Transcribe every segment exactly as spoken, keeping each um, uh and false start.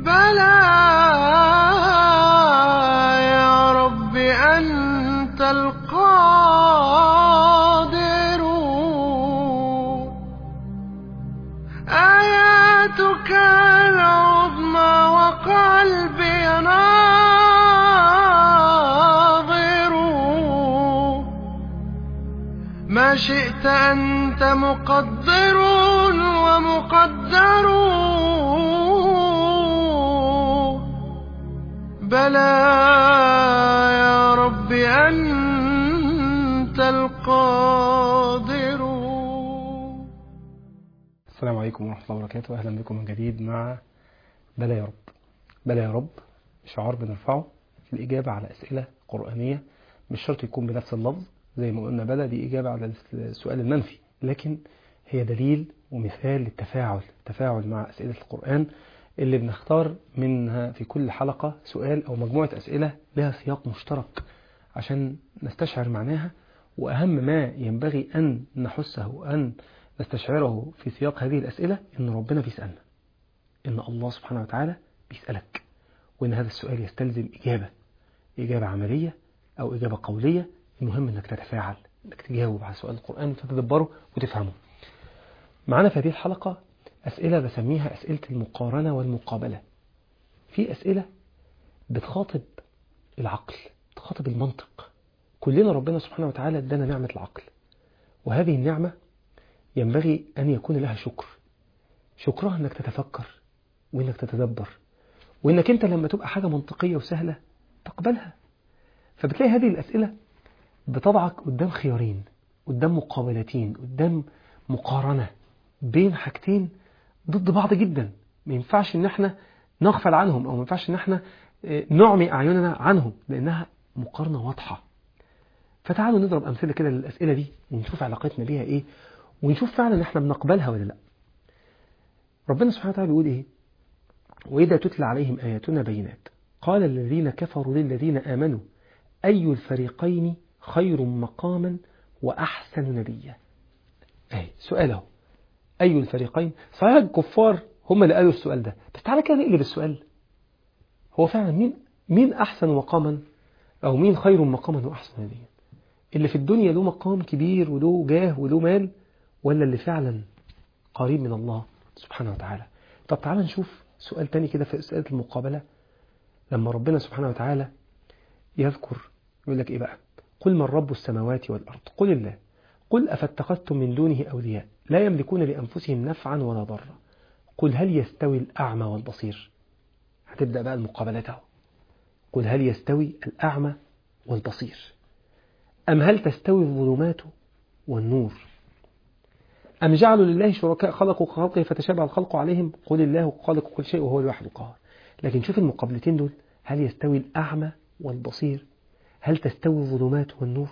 بلى يا رب أنت القادر، آياتك العظمى وقلبي ناظر، ما شئت أنت مقدر ومقدر، بلى يا رب أنت القادر. السلام عليكم ورحمة الله وبركاته. أهلا بكم من جديد مع بلى يا رب. بلى يا رب شعار بنرفعه في الإجابة على أسئلة قرآنية، مش شرط يكون بنفس اللفظ زي ما قلنا بلى دي إجابة على السؤال المنفي، لكن هي دليل ومثال للتفاعل التفاعل مع أسئلة القرآن اللي بنختار منها في كل حلقة سؤال أو مجموعة أسئلة لها سياق مشترك عشان نستشعر معناها، وأهم ما ينبغي أن نحسه وأن نستشعره في سياق هذه الأسئلة إن ربنا بيسألنا، إن الله سبحانه وتعالى بيسألك، وإن هذا السؤال يستلزم إجابة إجابة عملية أو إجابة قولية. المهم إنك تتفاعل، إنك تجاوب على سؤال القرآن وتتدبره وتفهمه. معنا في هذه الحلقة أسئلة بسميها أسئلة المقارنة والمقابلة. في أسئلة بتخاطب العقل، بتخاطب المنطق. كلنا ربنا سبحانه وتعالى ادانا نعمة العقل، وهذه النعمة ينبغي أن يكون لها شكر. شكرها أنك تتفكر وأنك تتدبر، وأنك أنت لما تبقى حاجة منطقية وسهلة تقبلها. فبتلاقي هذه الأسئلة بتضعك قدام خيارين، قدام مقابلتين، قدام مقارنة بين حاجتين ضد بعض جدا. ما ينفعش ان احنا نغفل عنهم، او ما ينفعش ان احنا نعمي اعيننا عنهم، لانها مقارنة واضحة. فتعالوا نضرب امثلة كده للأسئلة دي ونشوف علاقتنا بيها ايه، ونشوف فعلا احنا بنقبلها ولا لا. ربنا سبحانه وتعالى بيقول ايه؟ وإذا تتلى عليهم آياتنا بينات قال الذين كفروا للذين آمنوا أي الفريقين خير مقاما وأحسن نبيا. اهي سؤاله، أي الفريقين. صحيح الكفار هم اللي قالوا السؤال ده، بس تعالى كده نقلب السؤال. هو فعلا مين مين أحسن مقاما، أو مين خير مقاما وأحسن نبيا؟ اللي في الدنيا له مقام كبير وله جاه وله مال، ولا اللي فعلا قريب من الله سبحانه وتعالى؟ طب تعالى نشوف سؤال تاني كده في أسئلة المقابلة. لما ربنا سبحانه وتعالى يذكر يقول لك إيه بقى؟ قل من رب السماوات والأرض قل الله قل أفاتخذتم من دونه أولياء لا يملكون لأنفسهم نفعا ولا ضرا قل هل يستوي الأعمى والبصير. هتبدأ بقى المقابلات اهو. قل هل يستوي الأعمى والبصير أم هل تستوي الظلمات والنور أم جعلوا لله شركاء خلقوا كخلقه فتشابه الخلق عليهم قل الله خالق كل شيء وهو الواحد القهار. لكن شوف المقابلتين دول، هل يستوي الأعمى والبصير، هل تستوي الظلمات والنور؟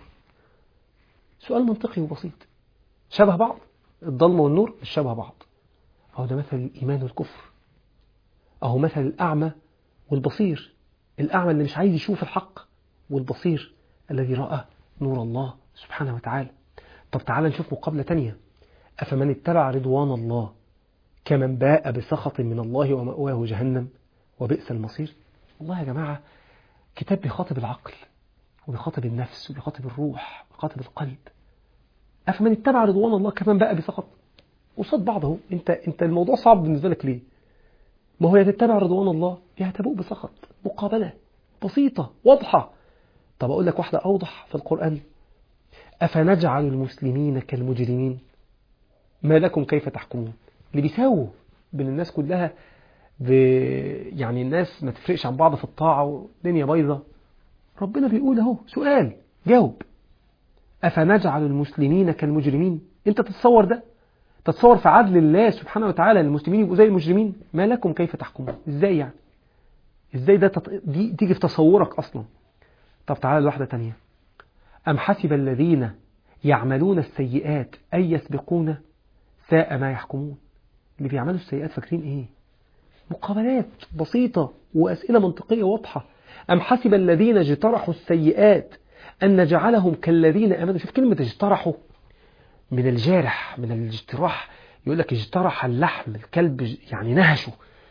سؤال منطقي وبسيط. شبه بعض؟ الظلمة والنور مش شبه بعض. أهو ده مثل الإيمان والكفر، أهو مثل الأعمى والبصير. الأعمى اللي مش عايز يشوف الحق، والبصير الذي رأى نور الله سبحانه وتعالى. طب تعالى نشوف مقابلة تانية. أفمن اتبع رضوان الله كمن باء بسخط من الله ومأواه جهنم وبئس المصير. والله يا جماعة كتاب بيخاطب العقل وبيخاطب النفس وبيخاطب الروح وبيخاطب القلب. أفمن اتبع رضوان الله كمن باء بسخط، قصاد بعض اهو. انت انت الموضوع صعب بالنسبة لك ليه؟ ما هو يا تتبع رضوان الله يا هتبوء بسخط. مقابلة بسيطة واضحة. طب أقول لك واحدة أوضح في القرآن. أفنجعل المسلمين كالمجرمين ما لكم كيف تحكمون. اللي بيساووا بين الناس كلها ب... يعني الناس ما تفرقش عن بعض في الطاعة والدنيا بايظة. ربنا بيقول اهو سؤال جاوب. أفنجعل المسلمين كالمجرمين. انت تتصور ده؟ تتصور في عدل الله سبحانه وتعالى المسلمين يبقوا زي المجرمين؟ ما لكم كيف تحكمون. ازاي يعني؟ ازاي ده تط... دي تيجي في تصورك اصلا؟ طب تعالى لواحدة تانية. أم حسب الذين يعملون السيئات أن يسبقون ساء ما يحكمون. اللي بيعملوا السيئات فاكرين ايه؟ مقابلات بسيطة وأسئلة منطقية واضحة. أم حسب الذين اجترحوا السيئات أن نجعلهم كالذين آمنوا. شوف كلمة اجترحوا، من الجارح، من الاجتراح. يقول لك اجترح اللحم، الكلب يعني نهشه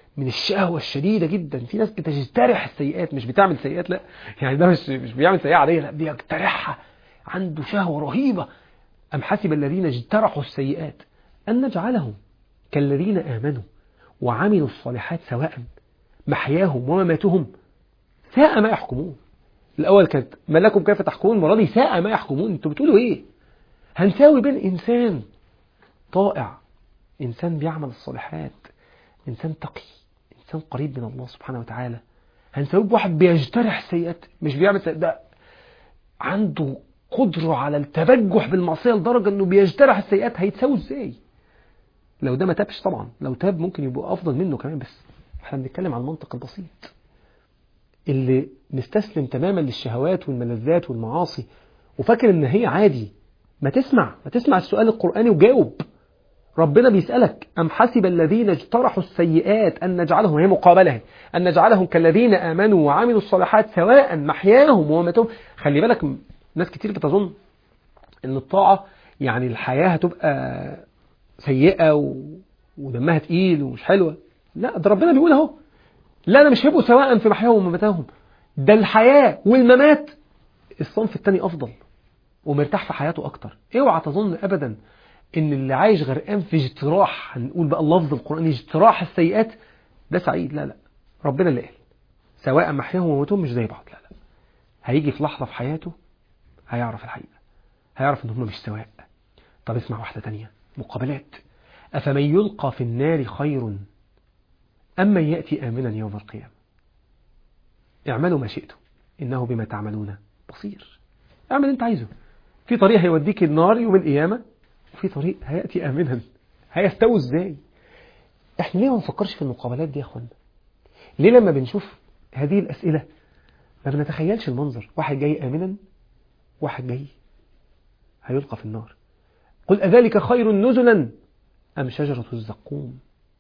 من الشهوة الشديدة جدا. في ناس بتجترح السيئات، مش بتعمل سيئات، لا يعني ده مش مش بيعمل سيئة عادية، لا بيجترحها، عنده شهوة رهيبة. أم حسب الذين اجترحوا السيئات أن نجعلهم كالذين آمنوا وعملوا الصالحات سواء محياهم ومماتهم ساء ما يحكمون. الأول كانت ما لكم كيف تحكمون، المرة دي ساء ما يحكمون. انتوا بتقولوا ايه؟ هنساوي بين إنسان طائع، إنسان بيعمل الصالحات، إنسان تقي، إنسان قريب من الله سبحانه وتعالى، هنساوي بواحد بيجترح السيئات مش بيعمل سيئات، ده عنده قدرة على التبجح بالمعصية لدرجة أنه بيجترح السيئات، هيتساوي ازاي؟ لو ده ما تابش طبعا، لو تاب ممكن يبقى أفضل منه كمان، بس احنا بنتكلم عن المنطق البسيط اللي نستسلم تماما للشهوات والملذات والمعاصي وفاكر ان هي عادي. ما تسمع ما تسمع السؤال القرآني وجاوب. ربنا بيسألك أم حسب الذين اجترحوا السيئات أن نجعلهم، هي مقابلة، أن نجعلهم كالذين آمنوا وعملوا الصالحات سواء محياهم ومماتهم. خلي بالك ناس كتير بتظن أن الطاعة يعني الحياة هتبقى سيئة و... ودمها تقيل ومش حلوة. لا، ده ربنا بيقول اهو لا، أنا مش هيبقوا سواء في محياهم ومماتهم، ده الحياة والممات الصنف التاني أفضل ومرتاح في حياته أكتر. اوعى تظن أبدا ان اللي عايش غرقان في اجتراح، هنقول بقى اللفظ القرآني اجتراح السيئات، ده سعيد. لا لا، ربنا اللي قال سواء محياهم وموتهم مش زي بعض. لا لا، هيجي في لحظة في حياته هيعرف الحقيقة، هيعرف ان هم مش سواء. طب اسمع واحدة تانية، مقابلات. أفمن يلقى في النار خير أم من يأتي آمنا يوم القيامة. اعملوا ما شئتم إنه بما تعملون بصير. اعمل انت عايزه. في طريق هيوديك النار يوم القيامة، وفي طريق هيأتي آمنا. هيستوي ازاي؟ احنا ليه ما نفكرش في المقابلات دي يا اخوانا؟ ليه لما بنشوف هذه الأسئلة ما بنتخيلش المنظر؟ واحد جاي آمنا، واحد جاي هيلقى في النار. قل أذلك خير نزلا أم شجرة الزقوم.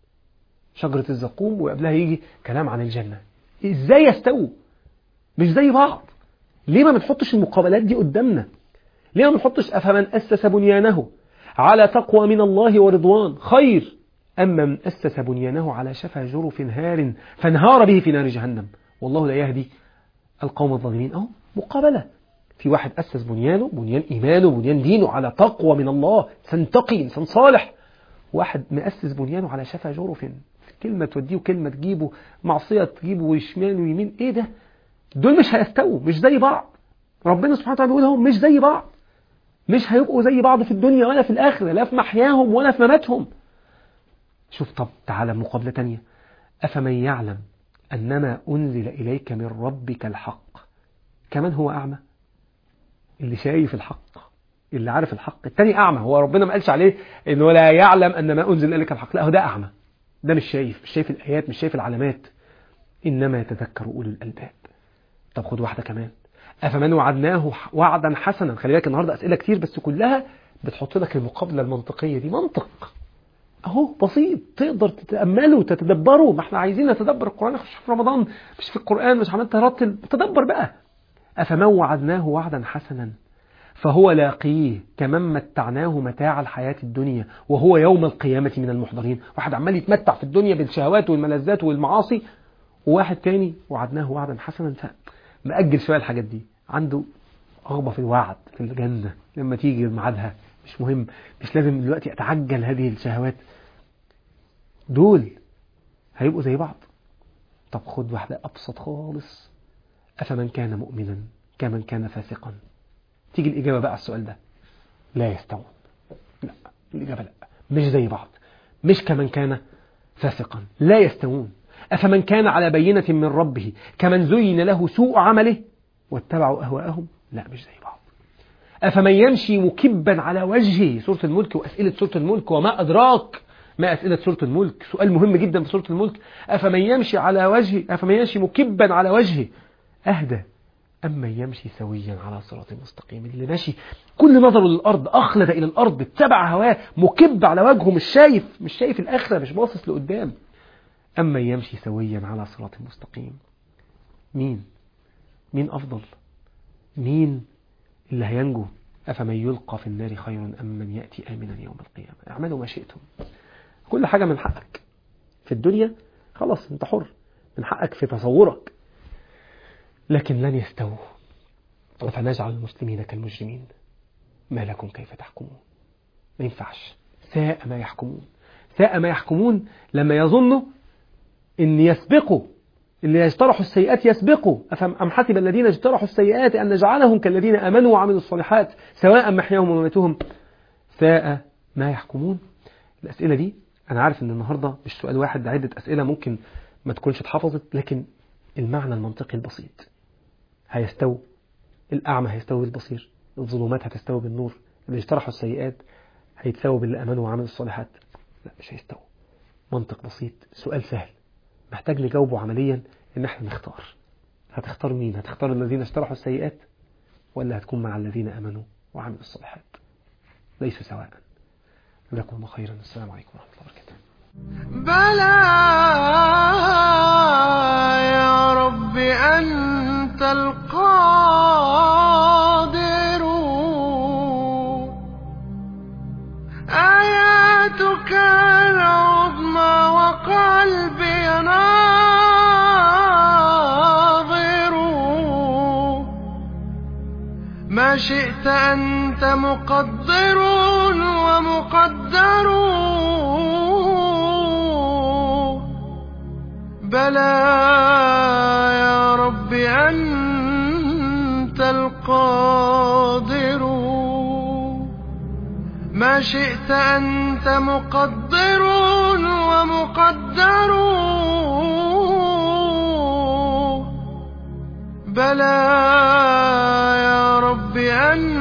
شجرة الزقوم وقبلها يجي كلام عن الجنة. ازاي يستووا؟ مش زي بعض. ليه ما بنحطش المقابلات دي قدامنا؟ ليه ما بنحطش أفمن أسس بنيانه على تقوى من الله ورضوان خير أما من أسس بنيانه على شفا جرف هار فانهار به في نار جهنم والله لا يهدي القوم الظالمين. أهو مقابلة. في واحد أسس بنيانه، بنيان إيمانه، بنيان دينه على تقوى من الله، إنسان تقي، إنسان صالح. واحد مؤسس بنيانه على شفا جرف، كلمة توديه وكلمة تجيبه، معصية تجيبه وشمال ويمين. إيه ده؟ دول مش هيستووا، مش زي بعض. ربنا سبحانه وتعالى بيقول هم مش زي بعض، مش هيبقوا زي بعض في الدنيا ولا في الآخرة، لا في محياهم ولا في مماتهم. شوف، طب تعالى مقابلة تانية. أفمن يعلم أنما أنزل إليك من ربك الحق كمان هو أعمى. اللي شايف الحق، اللي عارف الحق، التاني أعمى. هو ربنا ما قالش عليه إنه لا يعلم أنما أنزل إليك الحق، لا، هو ده أعمى، ده مش شايف، مش شايف الآيات، مش شايف العلامات. إنما يتذكر أولو الألباب. طب خد واحدة كمان. أفمن وعدناه وعدا حسنا. خلي بالك النهاردة أسئلة كتير بس كلها بتحط لك المقابلة المنطقية دي. منطق أهو بسيط تقدر تتأمله وتتدبره. ما احنا عايزين نتدبر القرآن، مش في رمضان، مش في القرآن، مش عمال ترتل، تدبر بقى. أفمن وعدناه وعدا حسنا فهو لاقيه كمن متعناه متاع الحياة الدنيا وهو يوم القيامة من المحضرين. واحد عمال يتمتع في الدنيا بالشهوات والملذات والمعاصي، وواحد تاني وعدناه وعدا حسنا فمأجل شوية الحاجات دي، عنده رغبة في الوعد في الجنة لما تيجي ميعادها. مش مهم، مش لازم دلوقتي أتعجل هذه الشهوات. دول هيبقوا زي بعض. طب خد واحدة أبسط خالص. أفمن كان مؤمنا كمن كان فاسقا. تيجي الإجابة بقى على السؤال ده. لا يستوون. لا، الإجابة لا، مش زي بعض. مش كمن كان فاسقا، لا يستوون. أفمن كان على بينة من ربه كمن زين له سوء عمله واتبعوا أهواءهم. لا، مش زي بعض. أفمن يمشي مكبا على وجهه. سورة الملك وأسئلة سورة الملك، وما أدراك ما أسئلة سورة الملك، سؤال مهم جدا في سورة الملك. أفمن يمشي على وجهه أفمن يمشي مكبا على وجهه أهدى أما يمشي سويا على صراط مستقيم. اللي ماشي كل نظره للأرض، أخلد إلى الأرض، اتبع هواه، مكب على وجهه، مش شايف مش شايف الآخرة، مش باصص لقدام. أما يمشي سويا على صراط مستقيم. مين مين أفضل؟ مين اللي هينجو؟ أفمن يلقى في النار خير أم من يأتي آمنا يوم القيامة. اعملوا ما شئتم. كل حاجة من حقك في الدنيا خلاص أنت حر، من حقك في تصورك، لكن لن يستووا. فنجعل المسلمين كالمجرمين ما لكم كيف تحكمون. ما ينفعش. ساء ما يحكمون. ساء ما يحكمون لما يظنوا أن يسبقوا، اللي يجترحوا السيئات يسبقوا. أم حسب الذين اجترحوا السيئات أن نجعلهم كالذين آمنوا وعملوا الصالحات سواء محياهم ومماتهم ساء ما يحكمون. الأسئلة دي أنا عارف أن النهاردة مش سؤال واحد، ده عدة أسئلة ممكن ما تكونش اتحفظت، لكن المعنى المنطقي البسيط. هيستوي الأعمى هيستوي بالبصير، الظلمات هتستوي بالنور، اللي اجترحوا السيئات هيتساووا باللي آمنوا وعملوا الصالحات؟ لا، مش هيستووا. منطق بسيط، سؤال سهل محتاج نجاوبه عمليا، ان احنا نختار. هتختار مين؟ هتختار الذين اجترحوا السيئات ولا هتكون مع الذين آمنوا وعملوا الصالحات؟ ليس سواء. جزاكم الله خيرا. السلام عليكم ورحمة الله وبركاته. بلى يا رب أنت القادر، آياتك العظمى وقلبي ناظر، ما شئت أنت مقدر ومقدر، بلى يا رب أنت القادر، ما شئت أنت مقدر ومقدر، بلى يا رب أنت